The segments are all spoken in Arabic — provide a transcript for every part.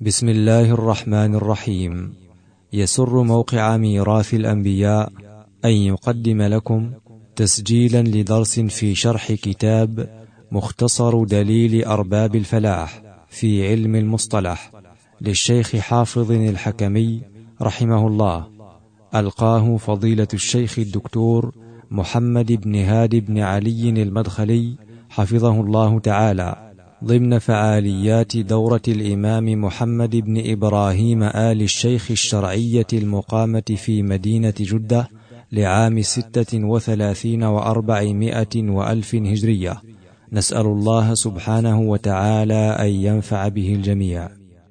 بسم الله الرحمن الرحيم. يسر موقع ميراث الأنبياء أن يقدم لكم تسجيلا لدرس في شرح كتاب مختصر دليل أرباب الفلاح في علم المصطلح للشيخ حافظ الحكمي رحمه الله، ألقاه فضيلة الشيخ الدكتور محمد بن هادي بن علي المدخلي حفظه الله تعالى، ضمن فعاليات دورة الإمام محمد بن إبراهيم آل الشيخ الشرعية المقامة في مدينة جدة لعام 36 و400 وألف هجرية. نسأل الله سبحانه وتعالى أن ينفع به الجميع.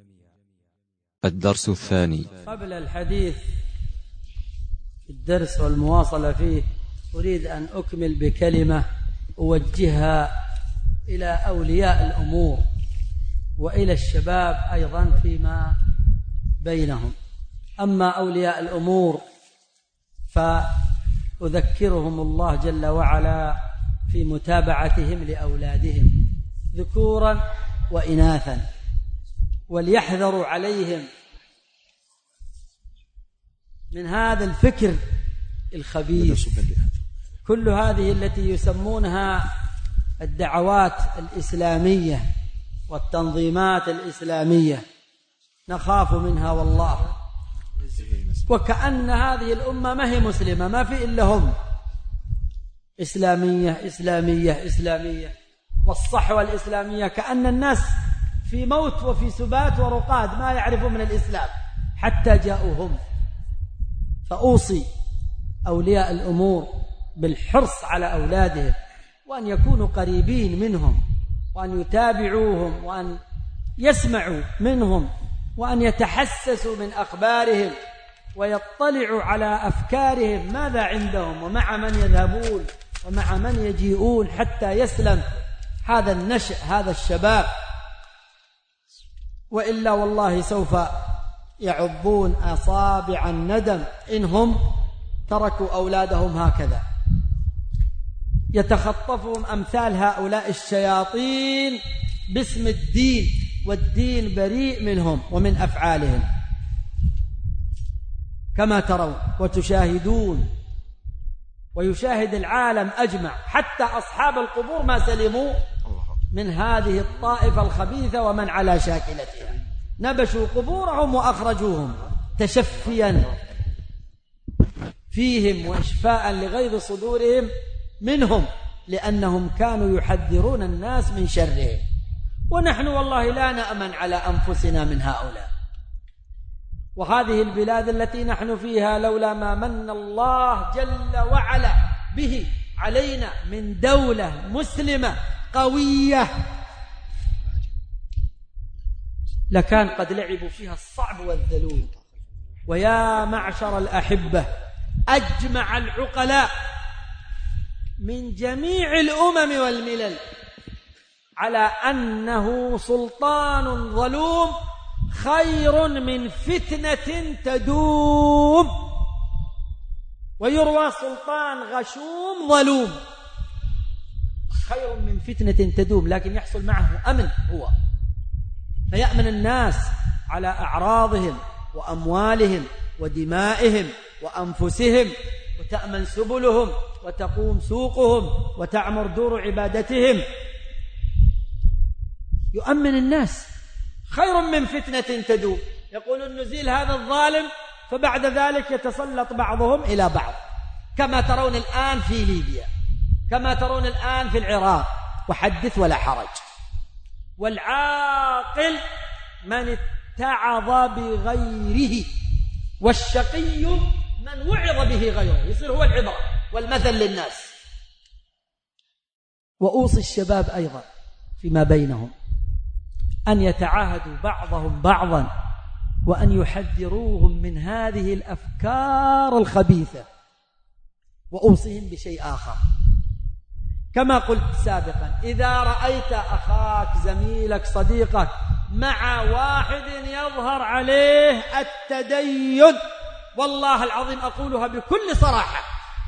الدرس الثاني. قبل الحديث الدرس والمواصلة فيه أريد أن أكمل بكلمة أوجهها إلى أولياء الأمور وإلى الشباب أيضا فيما بينهم. أما أولياء الأمور فأذكرهم الله جل وعلا في متابعتهم لأولادهم ذكورا وإناثا، وليحذروا عليهم من هذا الفكر الخبيث. كل هذه التي يسمونها الدعوات الإسلامية والتنظيمات الإسلامية نخاف منها والله، وكأن هذه الأمة ما هي مسلمة، ما في إلا هم إسلامية إسلامية إسلامية، والصحوة الإسلامية، كأن الناس في موت وفي سبات ورقاد ما يعرفوا من الإسلام حتى جاءوا هم. فأوصي أولياء الأمور بالحرص على أولادهم، وأن يكونوا قريبين منهم، وأن يتابعوهم، وأن يسمعوا منهم، وأن يتحسسوا من أخبارهم، ويطلعوا على أفكارهم ماذا عندهم ومع من يذهبون ومع من يجيئون، حتى يسلم هذا النشء هذا الشباب، وإلا والله سوف يعضون أصابع الندم إنهم تركوا أولادهم هكذا. يتخطفهم أمثال هؤلاء الشياطين باسم الدين، والدين بريء منهم ومن أفعالهم كما ترون وتشاهدون، ويشاهد العالم أجمع، حتى أصحاب القبور ما سلموا من هذه الطائفة الخبيثة ومن على شاكلتها. نبشوا قبورهم وأخرجوهم تشفيا فيهم وإشفاء لغيظ صدورهم منهم، لأنهم كانوا يحذرون الناس من شرهم. ونحن والله لا نأمن على أنفسنا من هؤلاء. وهذه البلاد التي نحن فيها لولا ما من الله جل وعلا به علينا من دولة مسلمة قوية لكان قد لعبوا فيها الصعب والذلول. ويا معشر الأحبة، أجمع العقلاء من جميع الأمم والملل على أنه سلطان ظلوم خير من فتنة تدوم، ويروى سلطان غشوم ظلوم خير من فتنة تدوم، لكن يحصل معه أمن هو، فيأمن الناس على أعراضهم وأموالهم ودمائهم وأنفسهم، وتأمن سبلهم وتقوم سوقهم وتعمر دور عبادتهم. يؤمن الناس خير من فتنة تدوم. يقولون نزيل هذا الظالم فبعد ذلك يتسلط بعضهم إلى بعض، كما ترون الآن في ليبيا، كما ترون الآن في العراق، وحدث ولا حرج. والعاقل من اتعظ بغيره، والشقي من وعظ به غيره، يصير هو العبرة والمثل للناس. وأوصي الشباب أيضا فيما بينهم أن يتعاهدوا بعضهم بعضا، وأن يحذروهم من هذه الأفكار الخبيثة. وأوصيهم بشيء آخر كما قلت سابقا، إذا رأيت أخاك زميلك صديقك مع واحد يظهر عليه التدين، والله العظيم أقولها بكل صراحة،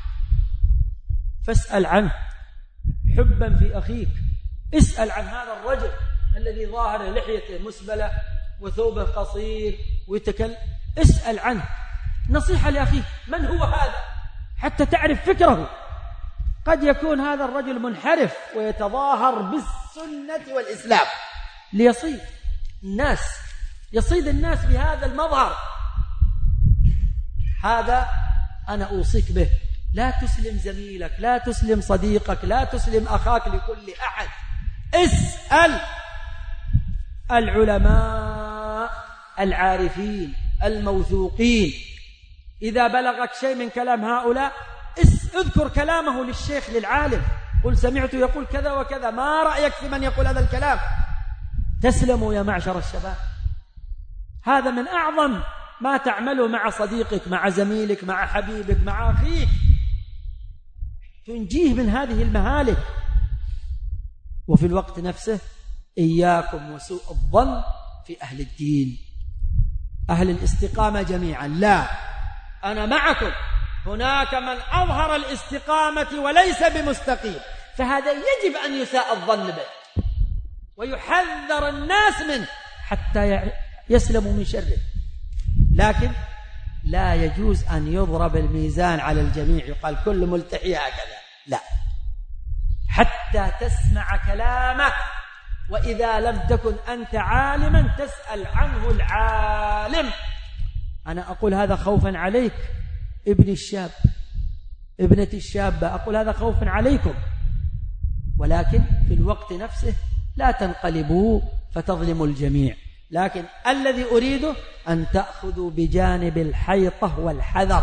فاسأل عنه حبا في أخيك. اسأل عن هذا الرجل الذي ظاهر لحيته مسبلة وثوبه قصير ويتكلم، اسأل عنه، نصيحة لأخيك، من هو هذا حتى تعرف فكره. قد يكون هذا الرجل منحرف ويتظاهر بالسنة والإسلام ليصيد الناس، يصيد الناس بهذا المظهر. هذا أنا أوصيك به، لا تسلم زميلك، لا تسلم صديقك، لا تسلم أخاك لكل أحد. اسأل العلماء العارفين الموثوقين. إذا بلغك شيء من كلام هؤلاء اذكر كلامه للشيخ للعالم، قل سمعت يقول كذا وكذا، ما رأيك في من يقول هذا الكلام؟ تسلموا يا معشر الشباب. هذا من أعظم ما تعمله مع صديقك، مع زميلك، مع حبيبك، مع أخيك، تنجيه من هذه المهالك. وفي الوقت نفسه إياكم وسوء الظن في أهل الدين، أهل الاستقامة جميعا. لا، أنا معكم، هناك من أظهر الاستقامة وليس بمستقيم، فهذا يجب أن يساء الظن به ويحذر الناس منه حتى يسلموا من شره. لكن لا يجوز أن يضرب الميزان على الجميع، يقال كل ملتحي هكذا، لا، حتى تسمع كلامه. وإذا لم تكن أنت عالما تسأل عنه العالم. أنا أقول هذا خوفا عليك ابن الشاب، ابنة الشابة، أقول هذا خوفا عليكم، ولكن في الوقت نفسه لا تنقلبوا فتظلموا الجميع. لكن الذي أريده أن تأخذوا بجانب الحيطة والحذر.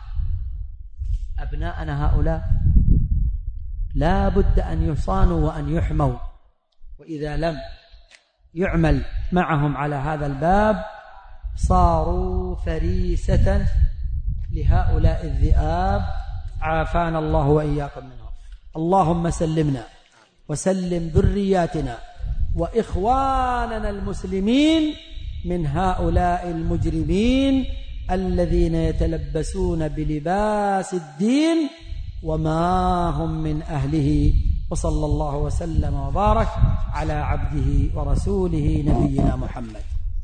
أبناءنا هؤلاء لا بد أن يصانوا وأن يحموا، وإذا لم يعمل معهم على هذا الباب صاروا فريسة لهؤلاء الذئاب، عافانا الله وإياكم منهم. اللهم سلمنا وسلم ذرياتنا وإخواننا المسلمين من هؤلاء المجرمين الذين يتلبسون بلباس الدين وما هم من أهله. وصلى الله وسلم وبارك على عبده ورسوله نبينا محمد.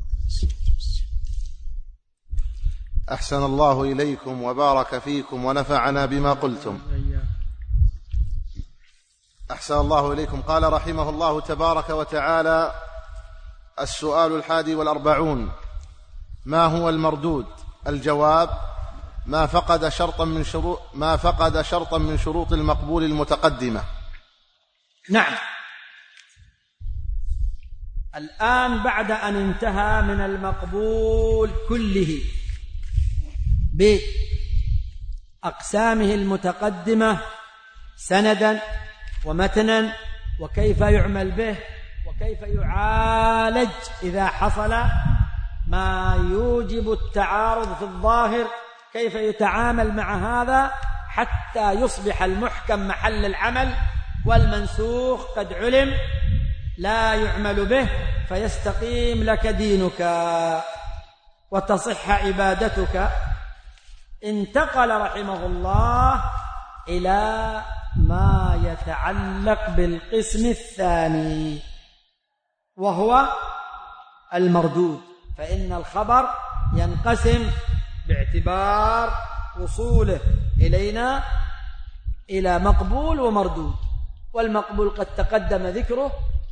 أحسن الله إليكم وبارك فيكم ونفعنا بما قلتم. أحسن الله إليكم. قال رحمه الله تبارك وتعالى: السؤال 41: ما هو المردود؟ الجواب: ما فقد شرطا من شروط المقبول المتقدمة. نعم. الآن بعد أن انتهى من المقبول كله بأقسامه المتقدمة سندا ومتنا، وكيف يعمل به، وكيف يعالج إذا حصل ما يوجب التعارض في الظاهر، كيف يتعامل مع هذا حتى يصبح المحكم محل العمل والمنسوخ قد علم لا يعمل به، فيستقيم لك دينك وتصح عبادتك. انتقل رحمه الله إلى ما يتعلق بالقسم الثاني وهو المردود. فإن الخبر ينقسم باعتبار وصوله إلينا إلى مقبول ومردود، والمقبول قد تقدم ذكره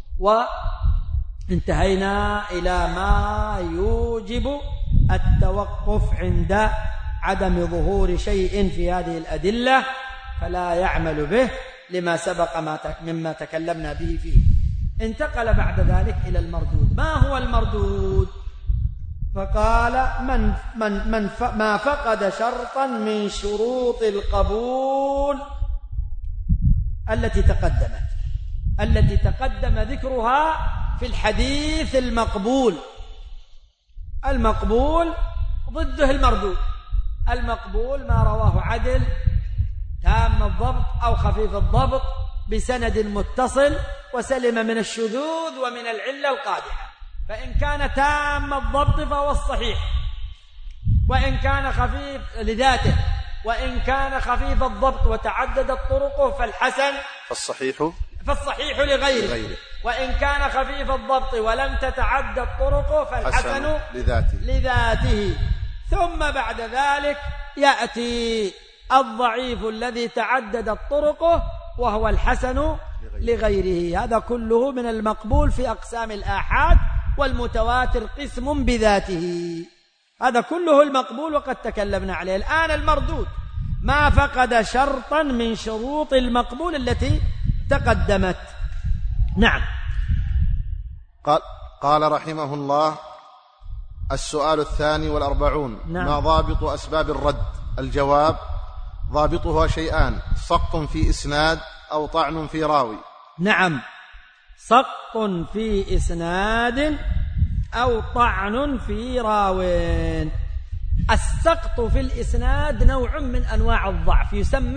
وانتهينا إلى ما يوجب التوقف عند عدم ظهور شيء في هذه الأدلة فلا يعمل به لما سبق مما تكلمنا به فيه. انتقل بعد ذلك إلى المردود. ما هو المردود؟ فقال ما فقد شرطا من شروط القبول التي تقدم ذكرها في الحديث المقبول. المقبول ضده المردود. المقبول ما رواه عدل تام الضبط أو خفيف الضبط بسند متصل وسلم من الشذوذ ومن العلة القادحة، فإن كان تام الضبط فهو الصحيح، وإن كان خفيف لذاته، وإن كان خفيف الضبط وتعددت طرقه فالحسن، فالصحيح لغيره. وإن كان خفيف الضبط ولم تتعدى الطرق فالحسن لذاته. ثم بعد ذلك يأتي الضعيف الذي تعددت طرقه وهو الحسن لغيره. هذا كله من المقبول في أقسام الآحاد، والمتواتر قسم بذاته. هذا كله المقبول وقد تكلمنا عليه. الآن المردود ما فقد شرطا من شروط المقبول التي تقدمت. نعم. قال رحمه الله: السؤال 42. نعم. ما ضابط أسباب الرد؟ الجواب: ضابطها شيئان: سقط في إسناد أو طعن في راوي. نعم، سقط في إسناد أو طعن في راو. السقط في الإسناد نوع من أنواع الضعف، يسمى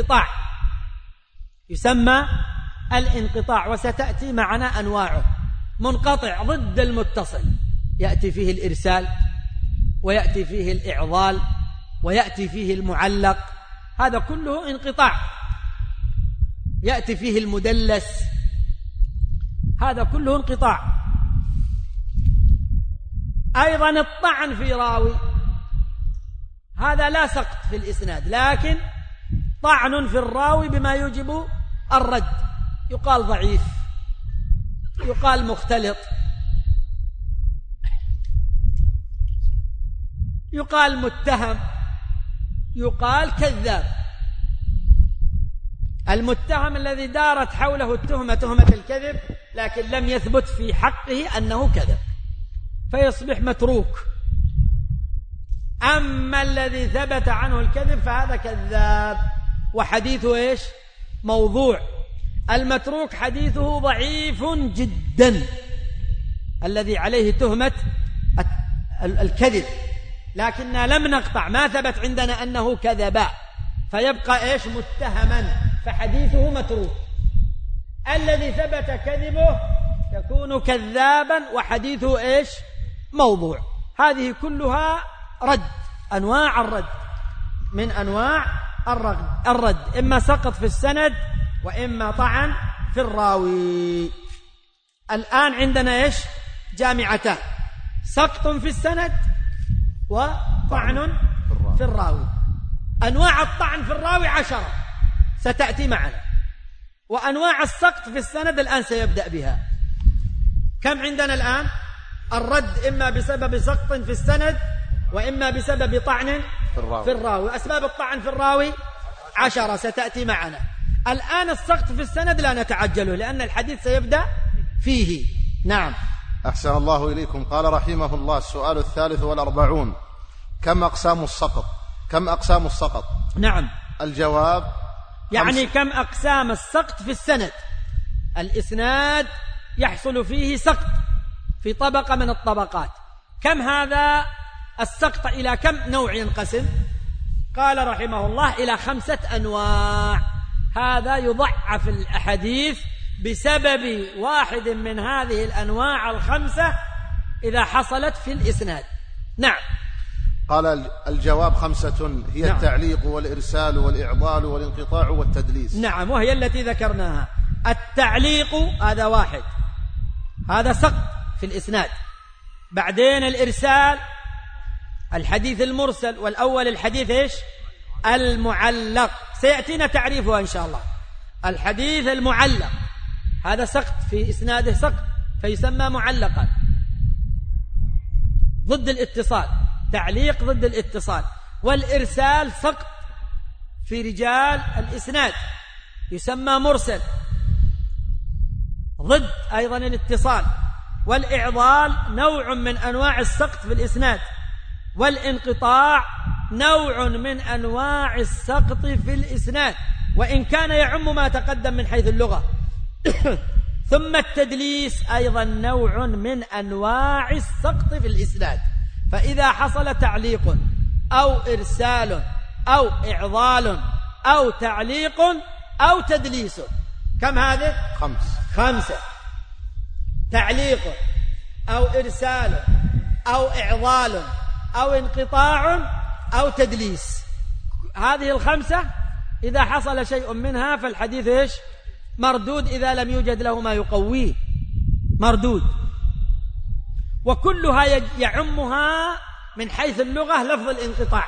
الانقطاع، وستأتي معنا أنواعه. منقطع ضد المتصل، يأتي فيه الإرسال، ويأتي فيه الإعضال، ويأتي فيه المعلق، هذا كله انقطاع. يأتي فيه المدلس، هذا كله انقطاع. أيضا الطعن في راوي، هذا لا سقط في الإسناد، لكن طعن في الراوي بما يوجب الرد. يقال ضعيف، يقال مختلط، يقال متهم، يقال كذاب. المتهم الذي دارت حوله التهمة، تهمة الكذب، لكن لم يثبت في حقه أنه كذب، فيصبح متروك. أما الذي ثبت عنه الكذب فهذا كذاب، وحديثه إيش؟ موضوع. المتروك حديثه ضعيف جدا، الذي عليه تهمة الكذب، لكننا لم نقطع، ما ثبت عندنا أنه كذب، فيبقى إيش؟ متهما، فحديثه متروك. الذي ثبت كذبه يكون كذابا وحديثه إيش؟ موضوع. هذه كلها رد، أنواع الرد، من أنواع الرد، إما سقط في السند وإما طعن في الراوي. الآن عندنا إيش؟ جامعتان: سقط في السند وطعن في الراوي. أنواع الطعن في الراوي 10 ستأتي معنا، وأنواع السقط في السند الآن سيبدأ بها. كم عندنا الآن؟ الرد إما بسبب سقط في السند وإما بسبب طعن في الراوي. أسباب الطعن في الراوي 10 ستأتي معنا. الآن السقط في السند لا نتعجله، لأن الحديث سيبدأ فيه. نعم. أحسن الله إليكم. قال رحمه الله: السؤال 43. كم أقسام السقط؟ نعم. الجواب: يعني كم أقسام السقط في السند؟ الإسناد يحصل فيه سقط في طبقة من الطبقات. كم هذا السقط؟ إلى كم نوع ينقسم؟ قال رحمه الله: إلى 5 أنواع. هذا يضعف الأحاديث بسبب واحد من هذه الأنواع 5 إذا حصلت في الإسناد. نعم. قال: الجواب 5 هي نعم. التعليق والإرسال والإعضال والانقطاع والتدليس. نعم، وهي التي ذكرناها. التعليق هذا واحد، هذا سقط في الإسناد. بعدين الإرسال، الحديث المرسل، والأول الحديث إيش؟ المعلق، سيأتينا تعريفها إن شاء الله. الحديث المعلق هذا سقط في إسناده، سقط فيسمى معلقا، ضد الاتصال، تعليق ضد الاتصال. والإرسال سقط في رجال الإسناد، يسمى مرسل، ضد أيضا الاتصال. والإعضال نوع من أنواع السقط في الإسناد. والانقطاع نوع من أنواع السقط في الإسناد، وإن كان يعم ما تقدم من حيث اللغة. ثم التدليس أيضا نوع من أنواع السقط في الإسناد. فإذا حصل تعليق أو إرسال أو إعضال أو تعليق أو تدليس، كم هذه؟ 5. تعليق أو إرسال أو إعضال أو انقطاع أو تدليس، هذه 5 إذا حصل شيء منها فالحديث إيش؟ مردود إذا لم يوجد له ما يقويه، مردود. وكلها يعمها من حيث اللغة لفظ الانقطاع،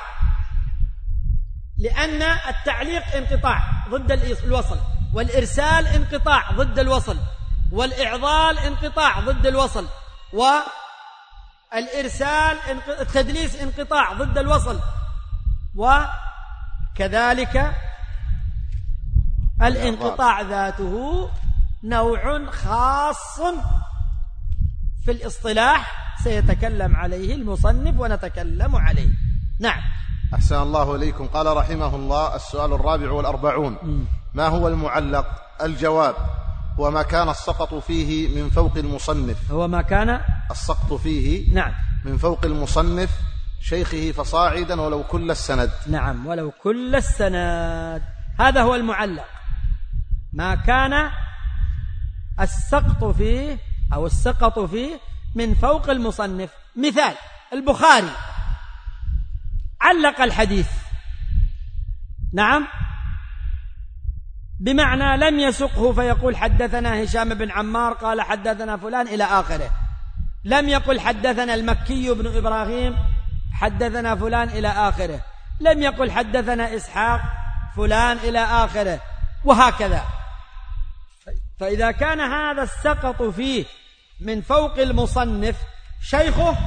لأن التعليق انقطاع ضد الوصل، والإرسال انقطاع ضد الوصل، والإعضال انقطاع ضد الوصل، والإرسال التدليس انقطاع ضد الوصل، وكذلك الانقطاع ذاته نوع خاص في الاصطلاح سيتكلم عليه المصنف ونتكلم عليه. نعم. أحسن الله إليكم. قال رحمه الله: السؤال 44. ما هو المعلق؟ الجواب: هو ما كان السقط فيه من فوق المصنف. هو ما كان السقط فيه، نعم، من فوق المصنف شيخه فصاعدا ولو كل السند. نعم، ولو كل السند، هذا هو المعلق. ما كان السقط فيه أو السقط فيه من فوق المصنف. مثال: البخاري علق الحديث، نعم، بمعنى لم يسقه فيقول حدثنا هشام بن عمار قال حدثنا فلان إلى آخره، لم يقل حدثنا المكي بن إبراهيم حدثنا فلان إلى آخره، لم يقل حدثنا إسحاق فلان إلى آخره، وهكذا. فإذا كان هذا السقط فيه من فوق المصنف شيخه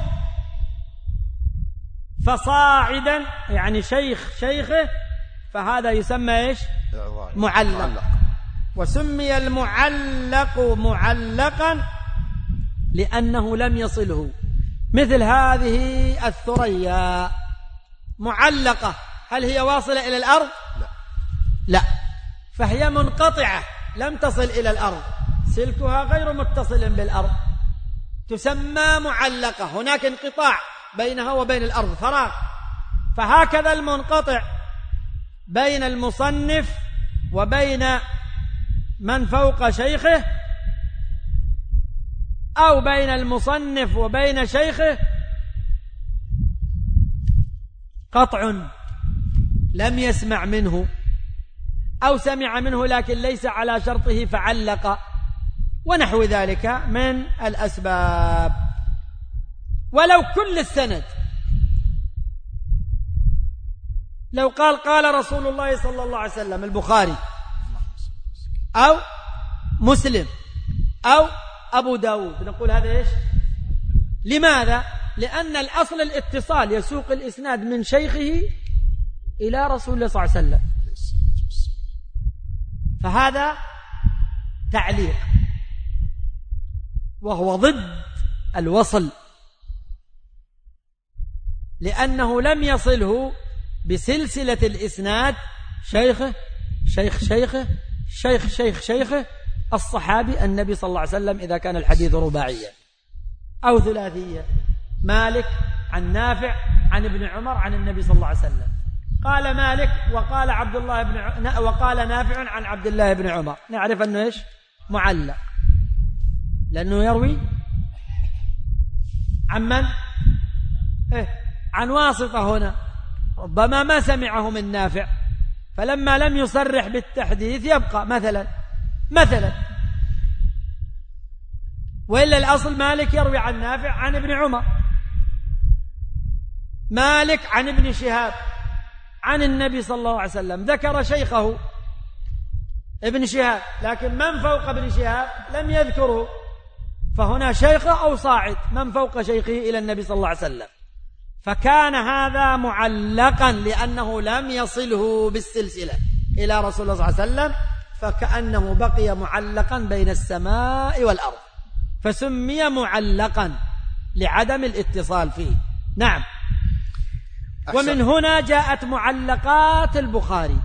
فصاعدا، يعني شيخه، فهذا يسمى إيش؟ معلق. وسمي المعلق معلقا لأنه لم يصله. مثل هذه الثريا معلقة، هل هي واصلة إلى الأرض؟ لا، فهي منقطعة لم تصل إلى الأرض، سلكها غير متصل بالأرض، تسمى معلقة. هناك انقطاع بينها وبين الأرض، فراغ. فهكذا المنقطع بين المصنف وبين من فوق شيخه، أو بين المصنف وبين شيخه، قطع لم يسمع منه، أو سمع منه لكن ليس على شرطه فعلق، ونحو ذلك من الأسباب. ولو كل السند، لو قال رسول الله صلى الله عليه وسلم، البخاري أو مسلم أو أبو داود، نقول هذا إيش؟ لماذا؟ لأن الأصل الاتصال، يسوق الإسناد من شيخه إلى رسول الله صلى الله عليه وسلم، فهذا تعليق، وهو ضد الوصل، لأنه لم يصله بسلسلة الإسناد شيخه شيخ شيخه شيخ شيخ شيخه الصحابي النبي صلى الله عليه وسلم، إذا كان الحديث رباعيا أو ثلاثيا، مالك عن نافع عن ابن عمر عن النبي صلى الله عليه وسلم، قال مالك وقال وقال نافع عن عبد الله بن عمر، نعرف أنه إيش؟ معلق، لأنه يروي عن من؟ عن واسطة. هنا ربما ما سمعه من نافع، فلما لم يصرح بالتحديث يبقى مثلا، وإلا الأصل مالك يروي عن نافع عن ابن عمر، مالك عن ابن شهاب عن النبي صلى الله عليه وسلم، ذكر شيخه ابن شهاب، لكن من فوق ابن شهاب لم يذكره، فهنا شيخه أو صاعد من فوق شيخه إلى النبي صلى الله عليه وسلم، فكان هذا معلقا لأنه لم يصله بالسلسلة إلى رسول الله صلى الله عليه وسلم، فكأنه بقي معلقا بين السماء والأرض، فسمي معلقا لعدم الاتصال فيه. نعم. ومن هنا جاءت معلقات البخاري،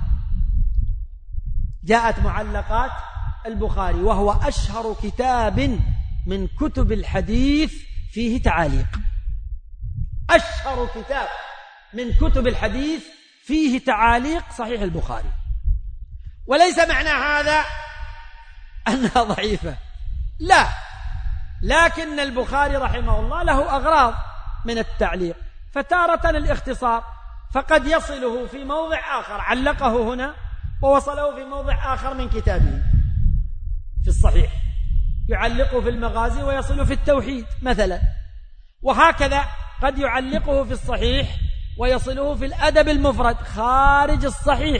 وهو أشهر كتاب من كتب الحديث فيه تعاليق، أشهر كتاب من كتب الحديث فيه تعاليق صحيح البخاري. وليس معنى هذا أنها ضعيفة، لا، لكن البخاري رحمه الله له أغراض من التعليق، فتارة الاختصار، فقد يصله في موضع آخر، علقه هنا ووصله في موضع آخر من كتابه، في الصحيح، يعلقه في المغازي ويصل في التوحيد مثلا، وهكذا قد يعلقه في الصحيح ويصله في الأدب المفرد خارج الصحيح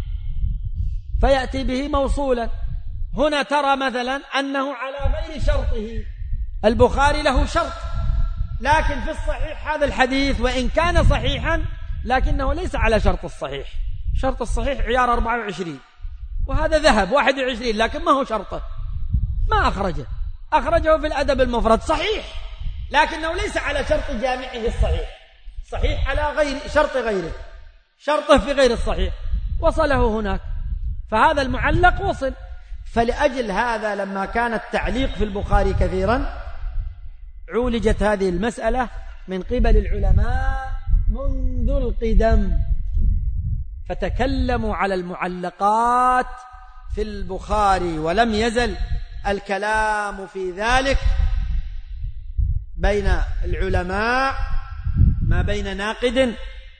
فيأتي به موصولا. هنا ترى مثلا أنه على غير شرطه، البخاري له شرط، لكن في الصحيح هذا الحديث وإن كان صحيحا لكنه ليس على شرط الصحيح. شرط الصحيح عيار 24 وهذا ذهب 21، لكن ما هو شرطه، ما أخرجه في الأدب المفرد صحيح، لكنه ليس على شرط جامعه الصحيح، صحيح على غير شرط غيره، شرطه في غير الصحيح، وصله هناك، فهذا المعلق وصل. فلأجل هذا لما كان التعليق في البخاري كثيرا عولجت هذه المسألة من قبل العلماء منذ القدم، فتكلموا على المعلقات في البخاري، ولم يزل الكلام في ذلك بين العلماء، ما بين ناقد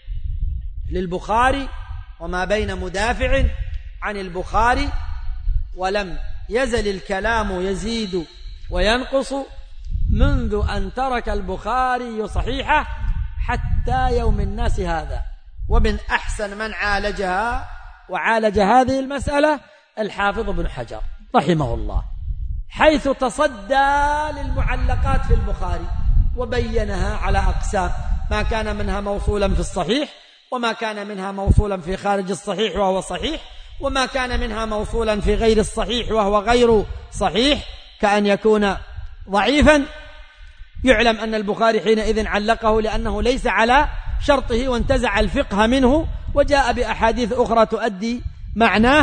للبخاري وما بين مدافع عن البخاري، ولم يزل الكلام يزيد وينقص منذ أن ترك البخاري صحيحه حتى يوم الناس هذا. ومن أحسن من عالجها وعالج هذه المسألة الحافظ ابن حجر رحمه الله، حيث تصدى للمعلقات في البخاري وبينها على أقسام، ما كان منها موصولا في الصحيح، وما كان منها موصولا في خارج الصحيح وهو صحيح، وما كان منها موصولا في غير الصحيح وهو غير صحيح، كأن يكون ضعيفا يعلم أن البخاري حينئذ علقه لأنه ليس على شرطه وانتزع الفقه منه وجاء بأحاديث أخرى تؤدي معناه،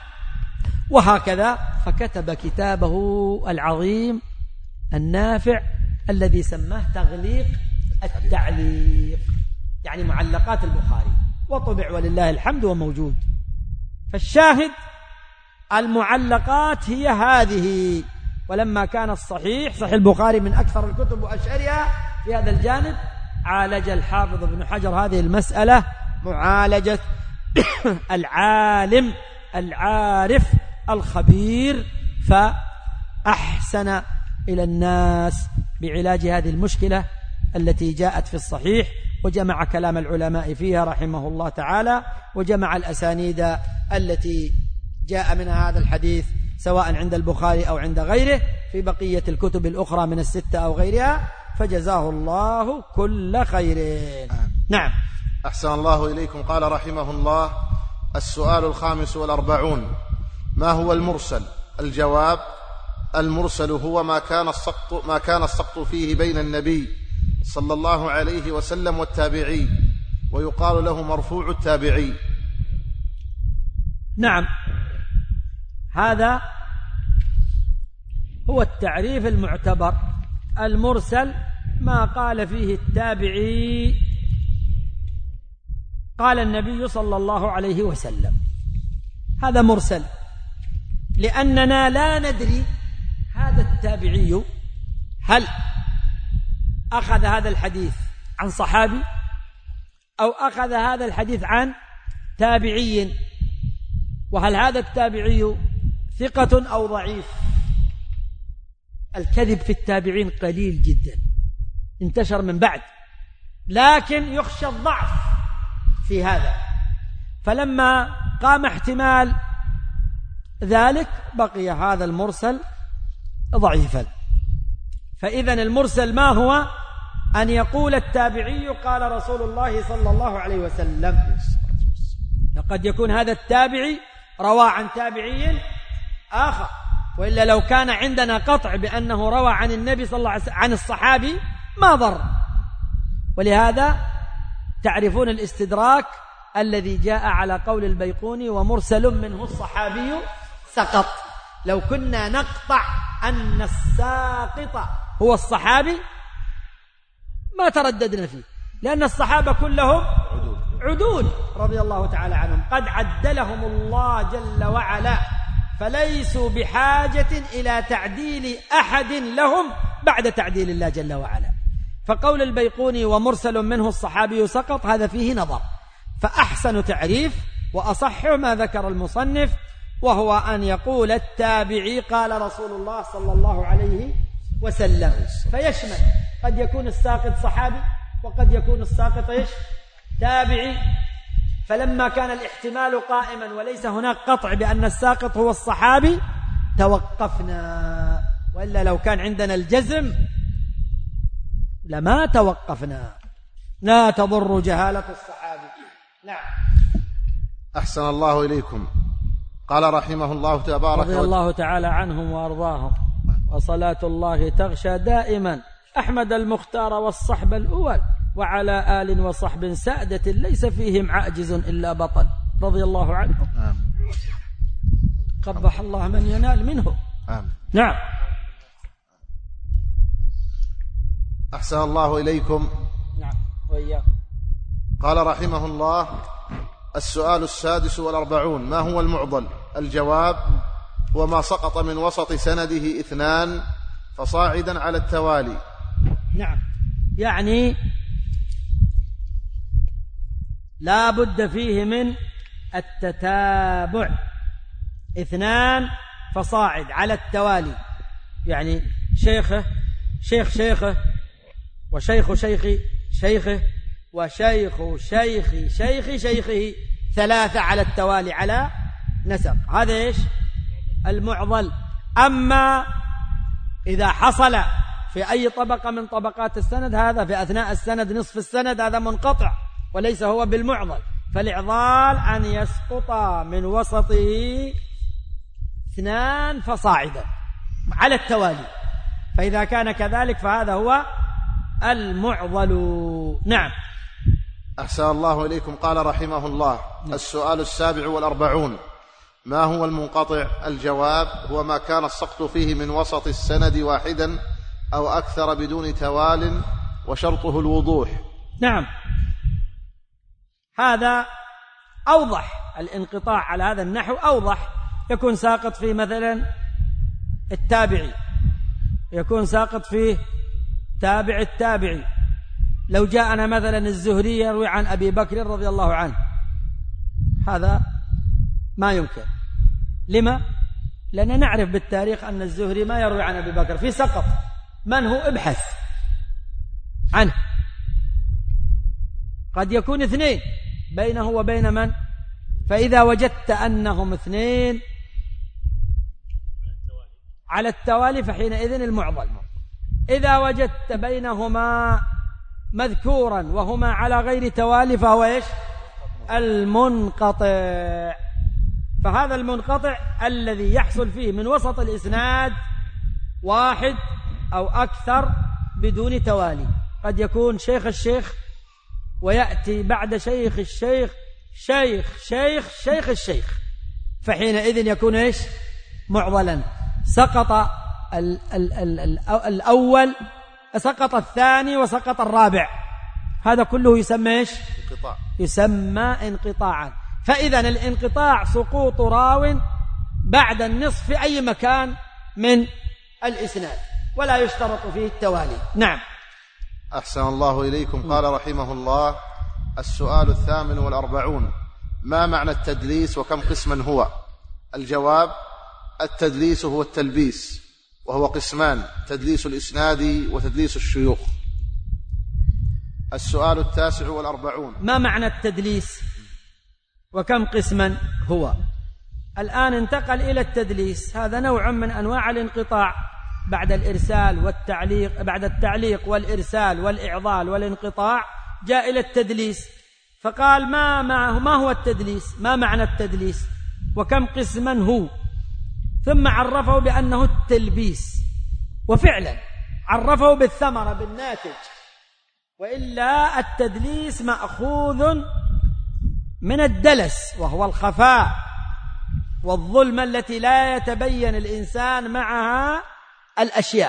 وهكذا. فكتب كتابه العظيم النافع الذي سماه تغليق التعليق، يعني معلقات البخاري، وطبع ولله الحمد وموجود. فالشاهد المعلقات هي هذه. ولما كان الصحيح صحيح البخاري من أكثر الكتب وأشهرها في هذا الجانب، عالج الحافظ ابن حجر هذه المسألة معالجة العالم العارف الخبير، فأحسن إلى الناس بعلاج هذه المشكلة التي جاءت في الصحيح، وجمع كلام العلماء فيها رحمه الله تعالى، وجمع الأسانيد التي جاء منها هذا الحديث سواء عند البخاري أو عند غيره في بقية الكتب الأخرى من الستة أو غيرها، فجزاه الله كل خير. نعم. أحسن الله إليكم. قال رحمه الله: السؤال 45: ما هو المرسل؟ الجواب: المرسل هو ما كان السقط فيه بين النبي صلى الله عليه وسلم والتابعي، ويقال له مرفوع التابعي. نعم، هذا هو التعريف المعتبر. المرسل ما قال فيه التابعي قال النبي صلى الله عليه وسلم، هذا مرسل، لأننا لا ندري هذا التابعي هل أخذ هذا الحديث عن صحابي أو أخذ هذا الحديث عن تابعي، وهل هذا التابعي ثقة أو ضعيف. الكذب في التابعين قليل جدا، انتشر من بعد، لكن يخشى الضعف في هذا، فلما قام احتمال ذلك بقي هذا المرسل ضعيفا. فإذا المرسل ما هو؟ أن يقول التابعي قال رسول الله صلى الله عليه وسلم. لقد يكون هذا التابعي روى عن تابعي آخر، وإلا لو كان عندنا قطع بأنه روى عن النبي صلى الله عليه وسلم عن الصحابي ما ضر. ولهذا تعرفون الاستدراك الذي جاء على قول البيقوني: ومرسل منه الصحابي سقط. لو كنا نقطع أن الساقط هو الصحابي ما ترددنا فيه، لأن الصحابة كلهم عدول رضي الله تعالى عنهم، قد عدلهم الله جل وعلا، فليسوا بحاجة إلى تعديل أحد لهم بعد تعديل الله جل وعلا. فقول البيقوني ومرسل منه الصحابي سقط هذا فيه نظر، فأحسن تعريف وأصح ما ذكر المصنف، وهو أن يقول التابعي قال رسول الله صلى الله عليه وسلم، فيشمل قد يكون الساقط صحابي وقد يكون الساقط تابعي. فلما كان الاحتمال قائما وليس هناك قطع بأن الساقط هو الصحابي توقفنا، وإلا لو كان عندنا الجزم لما توقفنا. لا تضر جهالة الصحابي. نعم. أحسن الله إليكم. قال رحمه الله تبارك رضي الله تعالى عنهم وأرضاهم، وصلاة الله تغشى دائما أحمد المختار والصحب الأول، وعلى آل وصحب سادة ليس فيهم عاجز إلا بطل، رضي الله عنهم. قبح الله من ينال منه. نعم. أحسن الله إليكم. نعم وإياكم. قال رحمه الله: السؤال 46 ما هو المعضل؟ الجواب: هو ما سقط من وسط سنده 2 فصاعدا على التوالي. نعم، يعني لا بد فيه من التتابع، 2 فصاعد على التوالي، يعني شيخه شيخ شيخه وشيخ شيخ شيخه وشيخ شيخ شيخ شيخه، 3 على التوالي على نسق. هذا إيش؟ المعضل. أما إذا حصل في أي طبقة من طبقات السند، هذا في أثناء السند نصف السند، هذا منقطع وليس هو بالمعضل. فالإعضال أن يسقط من وسطه 2 فصاعدا على التوالي، فإذا كان كذلك فهذا هو المعضل. نعم. أحسن الله إليكم. قال رحمه الله: السؤال 47 ما هو المنقطع؟ الجواب: هو ما كان السقط فيه من وسط السند واحدا أو أكثر بدون توال، وشرطه الوضوح. نعم، هذا أوضح. الانقطاع على هذا النحو أوضح. يكون ساقط فيه مثلا التابعي، يكون ساقط فيه تابع التابعي. لو جاءنا مثلا الزهري يروي عن أبي بكر رضي الله عنه، هذا ما يمكن. لما؟ لأننا نعرف بالتاريخ أن الزهري ما يروي عن أبي بكر، في سقط. من هو؟ ابحث عنه. قد يكون 2 بينه وبين من؟ فإذا وجدت أنهم 2 على التوالي فحينئذ المعضل. إذا وجدت بينهما مذكورا وهما على غير توالي فهو إيش؟ المنقطع. فهذا المنقطع الذي يحصل فيه من وسط الإسناد 1 أو أكثر بدون توالي. قد يكون شيخ الشيخ ويأتي بعد شيخ الشيخ شيخ شيخ شيخ الشيخ، فحينئذ يكون إيش؟ معضلا. سقط الأول، سقط الثاني، وسقط الرابع، هذا كله يسمى إيش؟ انقطاع. يسمى انقطاعا. فإذا الانقطاع سقوط راو بعد النصف في أي مكان من الإسناد، ولا يشترط فيه التوالي. نعم. أحسن الله إليكم. قال رحمه الله: السؤال 48 ما معنى التدليس وكم قسما هو؟ الجواب: التدليس هو التلبيس، وهو قسمان: تدليس الإسناد وتدليس الشيوخ. السؤال 49 ما معنى التدليس وكم قسما هو؟ الآن انتقل إلى التدليس. هذا نوع من أنواع الانقطاع بعد الإرسال والتعليق، بعد التعليق والإرسال والإعضال والانقطاع جاء إلى التدليس. فقال ما هو التدليس؟ ما معنى التدليس وكم قسما هو؟ ثم عرفه بأنه التلبيس، وفعلا عرفه بالثمرة بالناتج. وإلا التدليس مأخوذ من الدلس، وهو الخفاء والظلمة التي لا يتبين الإنسان معها الأشياء،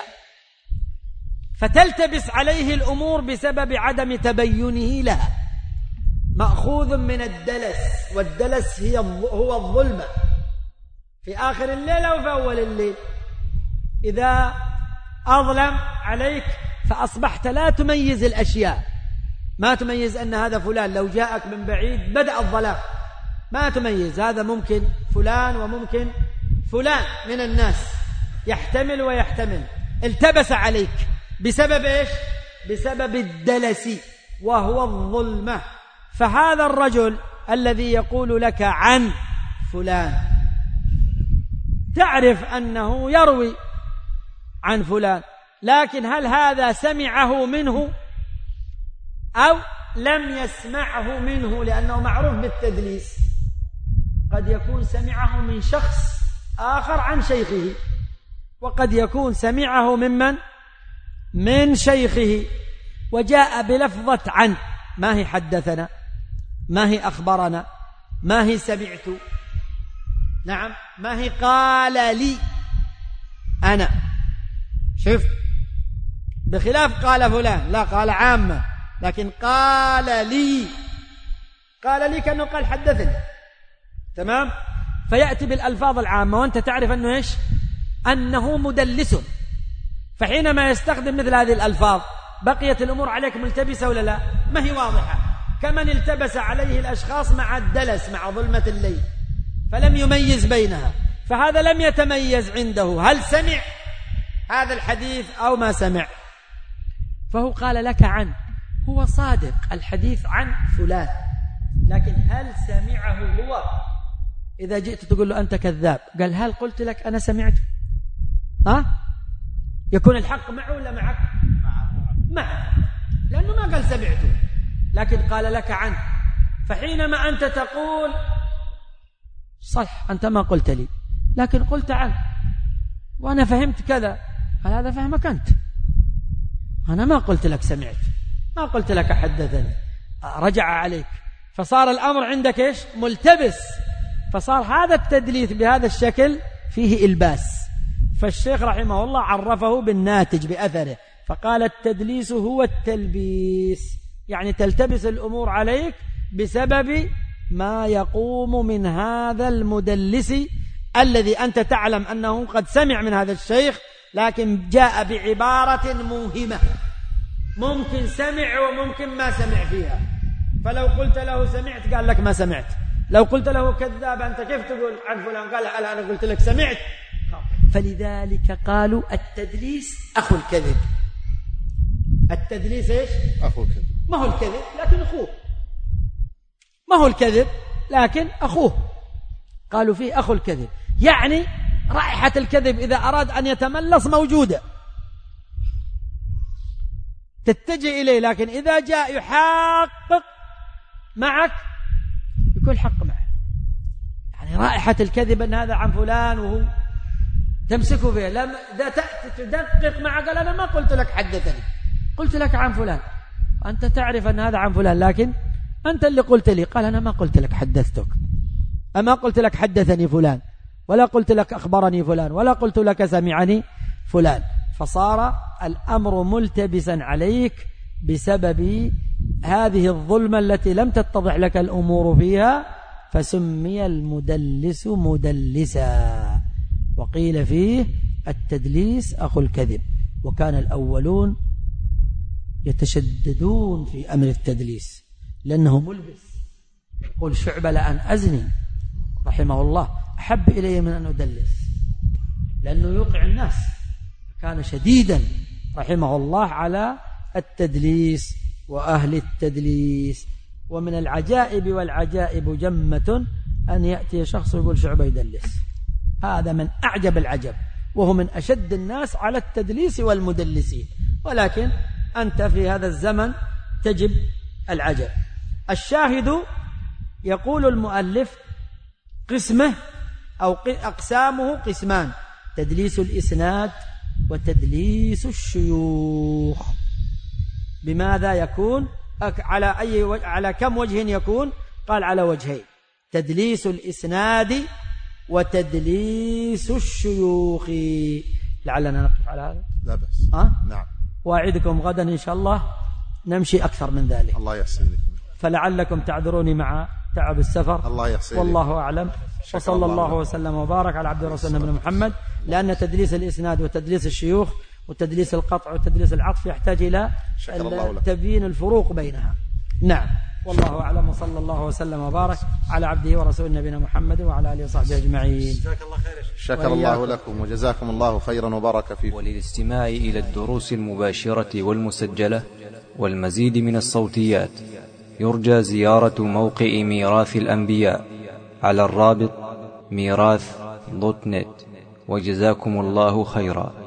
فتلتبس عليه الأمور بسبب عدم تبينه لها. مأخوذ من الدلس، والدلس هو الظلمة في آخر الليل أو في أول الليل. إذا أظلم عليك فأصبحت لا تميز الأشياء، ما تميز أن هذا فلان، لو جاءك من بعيد بدأ الظلام ما تميز، هذا ممكن فلان وممكن فلان من الناس، يحتمل ويحتمل. التبس عليك بسبب إيش؟ بسبب الدلس وهو الظلمة. فهذا الرجل الذي يقول لك عن فلان تعرف أنه يروي عن فلان، لكن هل هذا سمعه منه أو لم يسمعه منه؟ لأنه معروف بالتدليس، قد يكون سمعه من شخص آخر عن شيخه، وقد يكون سمعه ممن؟ من شيخه، وجاء بلفظة عن، ما هي حدثنا، ما هي أخبرنا، ما هي سمعت، نعم، ما هي قال لي أنا. شوف، بخلاف قال فلان، لا، قال عامة، لكن قال لي، قال لي كأنه قال حدثني، تمام؟ فيأتي بالألفاظ العامة وأنت تعرف أنه إيش؟ أنه مدلس. فحينما يستخدم مثل هذه الألفاظ بقيت الأمور عليك ملتبسة ولا لا؟ ما هي واضحة، كمن التبس عليه الأشخاص مع الدلس، مع ظلمة الليل، فلم يميز بينها. فهذا لم يتميز عنده هل سمع هذا الحديث أو ما سمع، فهو قال لك عن، هو صادق الحديث عن فلان، لكن هل سمعه هو؟ إذا جئت تقول له أنت كذاب، قال هل قلت لك أنا سمعت؟ يكون الحق معه ولا معك؟ معه، لأنه ما قال سمعته، لكن قال لك عنه. فحينما أنت تقول صح أنت ما قلت لي، لكن قلت عنه وأنا فهمت كذا، قال هذا فهمك أنت، أنا ما قلت لك سمعت، ما قلت لك حدثني، رجع عليك، فصار الأمر عندك إيش؟ ملتبس. فصار هذا التدليس بهذا الشكل فيه إلباس. فالشيخ رحمه الله عرفه بالناتج بأثره، فقال التدليس هو التلبيس، يعني تلتبس الأمور عليك بسبب ما يقوم من هذا المدلس الذي أنت تعلم أنه قد سمع من هذا الشيخ، لكن جاء بعبارة موهمة، ممكن سمع وممكن ما سمع فيها. فلو قلت له سمعت قال لك ما سمعت، لو قلت له كذاب أنت كيف تقول عن فلان، قال أنا قلت لك سمعت. فلذلك قالوا التدليس أخو الكذب. التدليس إيش؟ أخو الكذب، ما هو الكذب لكن أخوه، ما هو الكذب لكن أخوه، قالوا فيه أخو الكذب، يعني رائحة الكذب إذا أراد أن يتملص موجودة تتجه إليه، لكن إذا جاء يحقق معك يكون حق معه. يعني رائحة الكذب أن هذا عن فلان وهو تمسكه فيه، لما إذا تأتي تدقق معه قال أنا ما قلت لك حدثني، قلت لك عن فلان، أنت تعرف أن هذا عن فلان، لكن أنت اللي قلت لي، قال أنا ما قلت لك حدثتك، أما قلت لك حدثني فلان، ولا قلت لك أخبرني فلان، ولا قلت لك سمعني فلان. فصار الأمر ملتبسا عليك بسبب هذه الظلمة التي لم تتضح لك الأمور فيها، فسمي المدلس مدلسا. وقيل فيه التدليس أخو الكذب. وكان الأولون يتشددون في أمر التدليس لأنه ملبس. يقول شعبة لأن أزني رحمه الله أحب إلي من أن أدلس، لأنه يوقع الناس. كان شديدا رحمه الله على التدليس وأهل التدليس. ومن العجائب والعجائب جمة أن يأتي شخص يقول شعبة يدلس، هذا من أعجب العجب، وهو من أشد الناس على التدليس والمدلسين. ولكن أنت في هذا الزمن تجب العجب. الشاهد يقول المؤلف قسمه أو أقسامه قسمان: تدليس الإسناد وتدليس الشيوخ. بماذا يكون؟ على كم وجه يكون؟ قال على وجهين: تدليس الإسناد وتدليس الشيوخ. لعلنا نقف على هذا. لا بأس. نعم. وأعدكم غدا إن شاء الله نمشي أكثر من ذلك. الله يحسن لكم. فلعلكم تعذروني مع تعب السفر. الله يحسن. والله أعلم. وصلى الله وسلم وبارك على عبد رسولنا بن محمد. لأن تدليس الإسناد وتدليس الشيوخ وتدليس القطع وتدليس العطف يحتاج إلى تبيين الفروق بينها. نعم. والله أعلم، وصلى الله وسلم وبارك على عبده ورسول نبينا محمد وعلى آله وصحبه أجمعين. جزاك الله خير. شكر الله لكم وجزاكم الله خيرا وبارك فيكم. وللاستماع إلى الدروس المباشرة والمسجلة والمزيد من الصوتيات يرجى زيارة موقع ميراث الأنبياء على الرابط ميراث.net. وجزاكم الله خيرا.